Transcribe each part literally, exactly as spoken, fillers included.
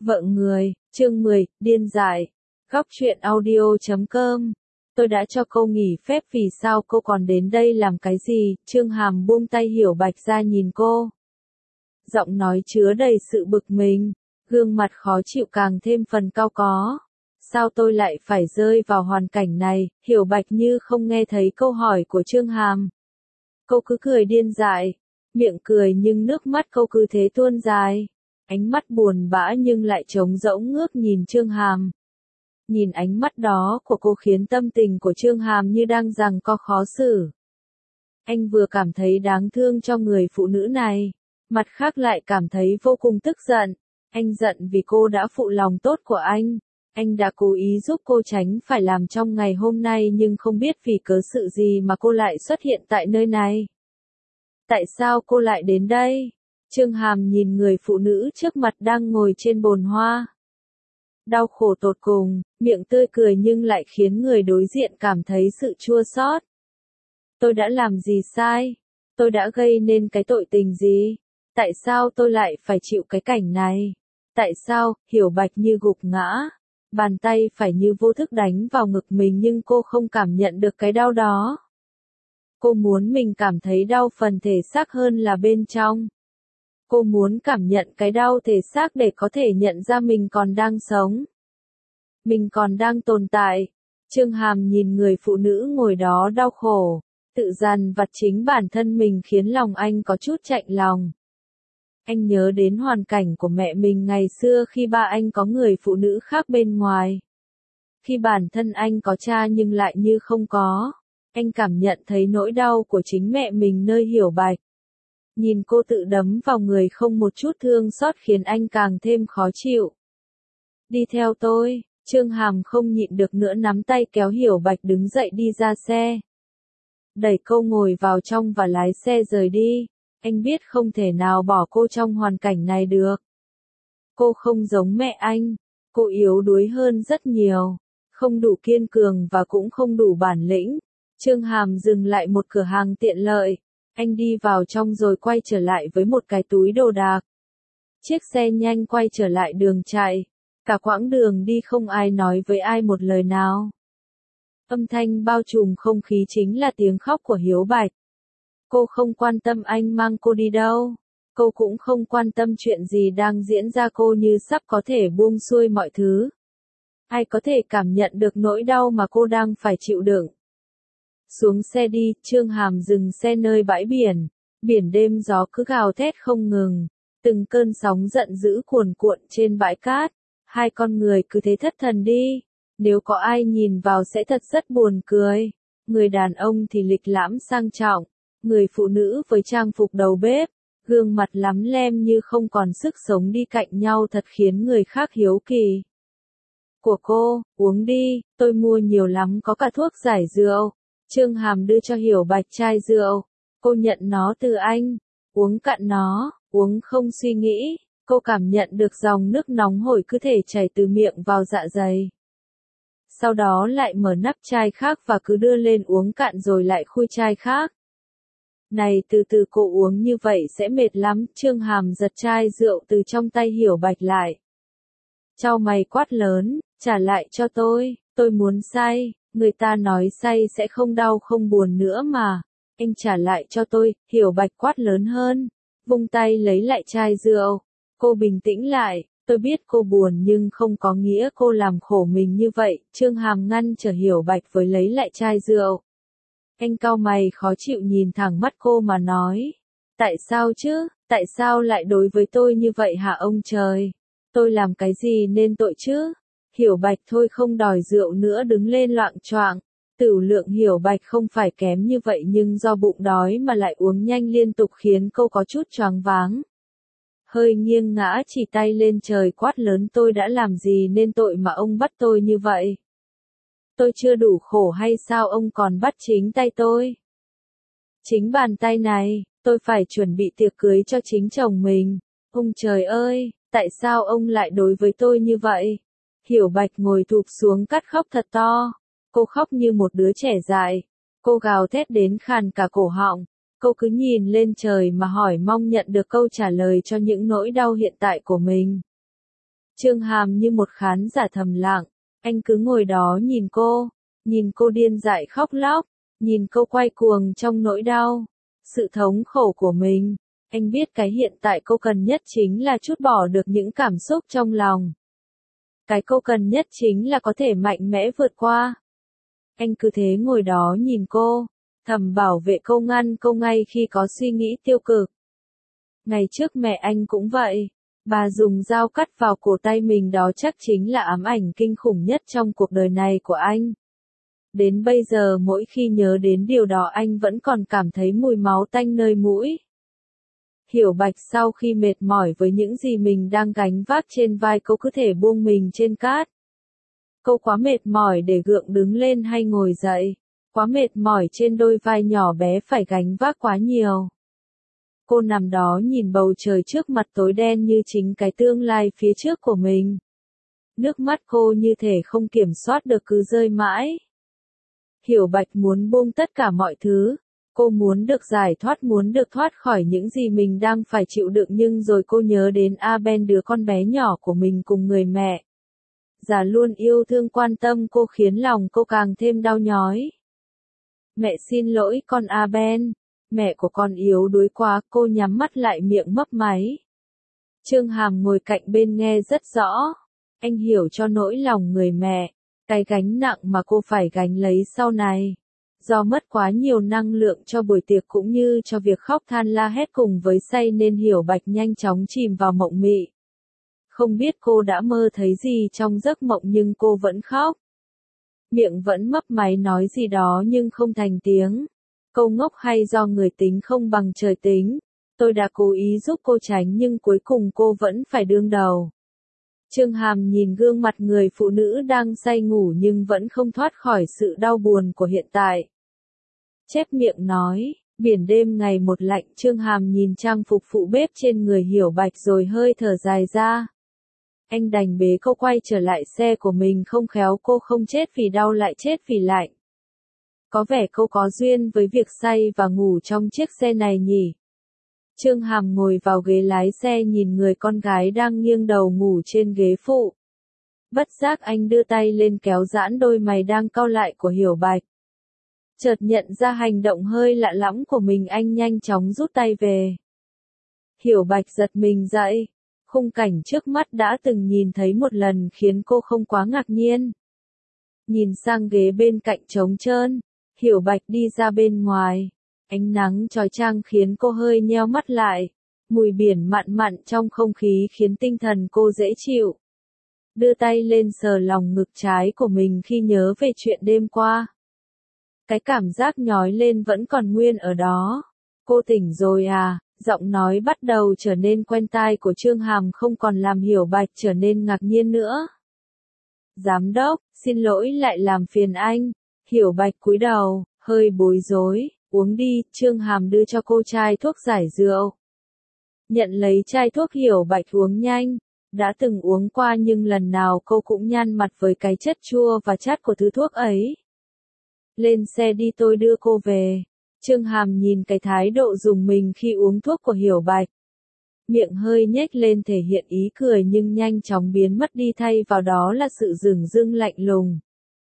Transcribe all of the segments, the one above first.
Vợ người, chương mười, điên dại. Góc truyện audio chấm com. Tôi đã cho cô nghỉ phép vì sao cô còn đến đây làm cái gì? Trương Hàm buông tay Hiểu Bạch ra nhìn cô. Giọng nói chứa đầy sự bực mình, gương mặt khó chịu càng thêm phần cao có. Sao tôi lại phải rơi vào hoàn cảnh này? Hiểu Bạch như không nghe thấy câu hỏi của Trương Hàm. Cô cứ cười điên dại, miệng cười nhưng nước mắt cô cứ thế tuôn dài. Ánh mắt buồn bã nhưng lại trống rỗng ngước nhìn Trương Hàm. Nhìn ánh mắt đó của cô khiến tâm tình của Trương Hàm như đang giằng co khó xử. Anh vừa cảm thấy đáng thương cho người phụ nữ này, mặt khác lại cảm thấy vô cùng tức giận. Anh giận vì cô đã phụ lòng tốt của anh. Anh đã cố ý giúp cô tránh phải làm trong ngày hôm nay nhưng không biết vì cớ sự gì mà cô lại xuất hiện tại nơi này. Tại sao cô lại đến đây? Trương Hàm nhìn người phụ nữ trước mặt đang ngồi trên bồn hoa. Đau khổ tột cùng, miệng tươi cười nhưng lại khiến người đối diện cảm thấy sự chua xót. Tôi đã làm gì sai? Tôi đã gây nên cái tội tình gì? Tại sao tôi lại phải chịu cái cảnh này? Tại sao? Hiểu Bạch như gục ngã. Bàn tay phải như vô thức đánh vào ngực mình nhưng cô không cảm nhận được cái đau đó. Cô muốn mình cảm thấy đau phần thể xác hơn là bên trong. Cô muốn cảm nhận cái đau thể xác để có thể nhận ra mình còn đang sống. Mình còn đang tồn tại. Trương Hàm nhìn người phụ nữ ngồi đó đau khổ, tự dằn vặt chính bản thân mình khiến lòng anh có chút chạnh lòng. Anh nhớ đến hoàn cảnh của mẹ mình ngày xưa khi ba anh có người phụ nữ khác bên ngoài. Khi bản thân anh có cha nhưng lại như không có. Anh cảm nhận thấy nỗi đau của chính mẹ mình nơi Hiểu Bạch. Nhìn cô tự đấm vào người không một chút thương xót khiến anh càng thêm khó chịu. Đi theo tôi, Trương Hàm không nhịn được nữa nắm tay kéo Hiểu Bạch đứng dậy đi ra xe. Đẩy cô ngồi vào trong và lái xe rời đi. Anh biết không thể nào bỏ cô trong hoàn cảnh này được. Cô không giống mẹ anh, cô yếu đuối hơn rất nhiều, không đủ kiên cường và cũng không đủ bản lĩnh. Trương Hàm dừng lại một cửa hàng tiện lợi. Anh đi vào trong rồi quay trở lại với một cái túi đồ đạc. Chiếc xe nhanh quay trở lại đường chạy. Cả quãng đường đi không ai nói với ai một lời nào. Âm thanh bao trùm không khí chính là tiếng khóc của Hiếu Bạch. Cô không quan tâm anh mang cô đi đâu. Cô cũng không quan tâm chuyện gì đang diễn ra, cô như sắp có thể buông xuôi mọi thứ. Ai có thể cảm nhận được nỗi đau mà cô đang phải chịu đựng. Xuống xe đi, Trương Hàm dừng xe nơi bãi biển. Biển đêm gió cứ gào thét không ngừng. Từng cơn sóng giận dữ cuồn cuộn trên bãi cát. Hai con người cứ thế thất thần đi. Nếu có ai nhìn vào sẽ thật rất buồn cười. Người đàn ông thì lịch lãm sang trọng. Người phụ nữ với trang phục đầu bếp. Gương mặt lắm lem như không còn sức sống đi cạnh nhau thật khiến người khác hiếu kỳ. Của cô, uống đi, tôi mua nhiều lắm, có cả thuốc giải rượu. Trương Hàm đưa cho Hiểu Bạch chai rượu. Cô nhận nó từ anh. Uống cạn nó, uống không suy nghĩ. Cô cảm nhận được dòng nước nóng hổi cứ thể chảy từ miệng vào dạ dày. Sau đó lại mở nắp chai khác và cứ đưa lên uống cạn rồi lại khui chai khác. Này, từ từ cô uống như vậy sẽ mệt lắm. Trương Hàm giật chai rượu từ trong tay Hiểu Bạch lại. Chau mày quát lớn, trả lại cho tôi, tôi muốn say. Người ta nói say sẽ không đau không buồn nữa mà. Anh trả lại cho tôi, Hiểu Bạch quát lớn hơn. Vung tay lấy lại chai rượu. Cô bình tĩnh lại, tôi biết cô buồn nhưng không có nghĩa cô làm khổ mình như vậy. Trương Hàm ngăn trở Hiểu Bạch với lấy lại chai rượu. Anh cau mày khó chịu nhìn thẳng mắt cô mà nói. Tại sao chứ, tại sao lại đối với tôi như vậy hả ông trời? Tôi làm cái gì nên tội chứ? Hiểu Bạch thôi không đòi rượu nữa đứng lên loạng choạng. Tửu lượng Hiểu Bạch không phải kém như vậy nhưng do bụng đói mà lại uống nhanh liên tục khiến cô có chút choáng váng. Hơi nghiêng ngã chỉ tay lên trời quát lớn, tôi đã làm gì nên tội mà ông bắt tôi như vậy? Tôi chưa đủ khổ hay sao ông còn bắt chính tay tôi? Chính bàn tay này, tôi phải chuẩn bị tiệc cưới cho chính chồng mình. Ông trời ơi, tại sao ông lại đối với tôi như vậy? Hiểu Bạch ngồi thụp xuống cắt khóc thật to. Cô khóc như một đứa trẻ dại. Cô gào thét đến khàn cả cổ họng. Cô cứ nhìn lên trời mà hỏi mong nhận được câu trả lời cho những nỗi đau hiện tại của mình. Trương Hàm như một khán giả thầm lặng, anh cứ ngồi đó nhìn cô, nhìn cô điên dại khóc lóc, nhìn cô quay cuồng trong nỗi đau, sự thống khổ của mình. Anh biết cái hiện tại cô cần nhất chính là trút bỏ được những cảm xúc trong lòng. Cái cô cần nhất chính là có thể mạnh mẽ vượt qua. Anh cứ thế ngồi đó nhìn cô, thầm bảo vệ cô, ngăn cô ngay khi có suy nghĩ tiêu cực. Ngày trước mẹ anh cũng vậy, bà dùng dao cắt vào cổ tay mình, đó chắc chính là ám ảnh kinh khủng nhất trong cuộc đời này của anh. Đến bây giờ mỗi khi nhớ đến điều đó anh vẫn còn cảm thấy mùi máu tanh nơi mũi. Hiểu Bạch sau khi mệt mỏi với những gì mình đang gánh vác trên vai, cô cứ thể buông mình trên cát. Cô quá mệt mỏi để gượng đứng lên hay ngồi dậy, quá mệt mỏi trên đôi vai nhỏ bé phải gánh vác quá nhiều. Cô nằm đó nhìn bầu trời trước mặt tối đen như chính cái tương lai phía trước của mình. Nước mắt cô như thể không kiểm soát được cứ rơi mãi. Hiểu Bạch muốn buông tất cả mọi thứ. Cô muốn được giải thoát, muốn được thoát khỏi những gì mình đang phải chịu đựng, nhưng rồi cô nhớ đến Aben, đứa con bé nhỏ của mình cùng người mẹ già luôn yêu thương quan tâm cô, khiến lòng cô càng thêm đau nhói. Mẹ xin lỗi con Aben, mẹ của con yếu đuối quá, cô nhắm mắt lại miệng mấp máy. Trương Hàm ngồi cạnh bên nghe rất rõ, anh hiểu cho nỗi lòng người mẹ, cái gánh nặng mà cô phải gánh lấy sau này. Do mất quá nhiều năng lượng cho buổi tiệc cũng như cho việc khóc than la hét cùng với say nên Hiểu Bạch nhanh chóng chìm vào mộng mị. Không biết cô đã mơ thấy gì trong giấc mộng nhưng cô vẫn khóc. Miệng vẫn mấp máy nói gì đó nhưng không thành tiếng. Câu ngốc hay do người tính không bằng trời tính. Tôi đã cố ý giúp cô tránh nhưng cuối cùng cô vẫn phải đương đầu. Trương Hàm nhìn gương mặt người phụ nữ đang say ngủ nhưng vẫn không thoát khỏi sự đau buồn của hiện tại. Chép miệng nói, biển đêm ngày một lạnh. Trương Hàm nhìn trang phục phụ bếp trên người Hiểu Bạch rồi hơi thở dài ra. Anh đành bế cô quay trở lại xe của mình, không khéo cô không chết vì đau lại chết vì lạnh. Có vẻ cô có duyên với việc say và ngủ trong chiếc xe này nhỉ. Trương Hàm ngồi vào ghế lái xe nhìn người con gái đang nghiêng đầu ngủ trên ghế phụ. Bất giác anh đưa tay lên kéo giãn đôi mày đang cau lại của Hiểu Bạch. Chợt nhận ra hành động hơi lạ lẫm của mình, anh nhanh chóng rút tay về. Hiểu Bạch giật mình dậy. Khung cảnh trước mắt đã từng nhìn thấy một lần khiến cô không quá ngạc nhiên. Nhìn sang ghế bên cạnh trống trơn, Hiểu Bạch đi ra bên ngoài. Ánh nắng chói chang khiến cô hơi nheo mắt lại. Mùi biển mặn mặn trong không khí khiến tinh thần cô dễ chịu. Đưa tay lên sờ lòng ngực trái của mình khi nhớ về chuyện đêm qua. Cái cảm giác nhói lên vẫn còn nguyên ở đó. Cô tỉnh rồi à? Giọng nói bắt đầu trở nên quen tai của Trương Hàm không còn làm Hiểu Bạch trở nên ngạc nhiên nữa. Giám đốc, xin lỗi lại làm phiền anh. Hiểu Bạch cúi đầu, hơi bối rối. Uống đi. Trương Hàm đưa cho cô chai thuốc giải rượu. Nhận lấy chai thuốc, Hiểu Bạch uống nhanh. Đã từng uống qua nhưng lần nào cô cũng nhăn mặt với cái chất chua và chát của thứ thuốc ấy. Lên xe đi, tôi đưa cô về. Trương Hàm nhìn cái thái độ dùng mình khi uống thuốc của Hiểu Bạch. Miệng hơi nhếch lên thể hiện ý cười nhưng nhanh chóng biến mất đi, thay vào đó là sự dửng dưng lạnh lùng.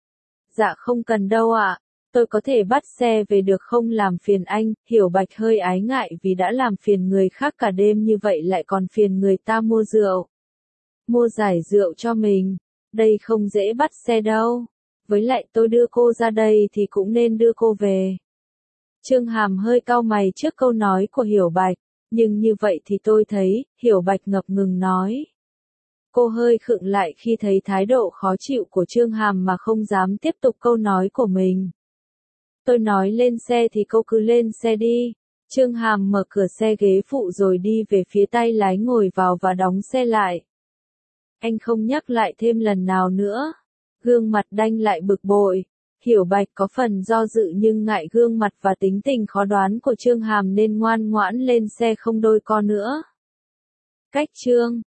Dạ không cần đâu ạ, tôi có thể bắt xe về được không, làm phiền anh. Hiểu Bạch hơi ái ngại vì đã làm phiền người khác cả đêm như vậy lại còn phiền người ta mua rượu. Mua giải rượu cho mình, đây không dễ bắt xe đâu. Với lại tôi đưa cô ra đây thì cũng nên đưa cô về. Trương Hàm hơi cau mày trước câu nói của Hiểu Bạch, nhưng như vậy thì tôi thấy, Hiểu Bạch ngập ngừng nói. Cô hơi khựng lại khi thấy thái độ khó chịu của Trương Hàm mà không dám tiếp tục câu nói của mình. Tôi nói lên xe thì cô cứ lên xe đi. Trương Hàm mở cửa xe ghế phụ rồi đi về phía tay lái, ngồi vào và đóng xe lại. Anh không nhắc lại thêm lần nào nữa. Gương mặt đanh lại bực bội. Hiểu Bạch có phần do dự nhưng ngại gương mặt và tính tình khó đoán của Trương Hàm nên ngoan ngoãn lên xe không đôi co nữa. Cách chương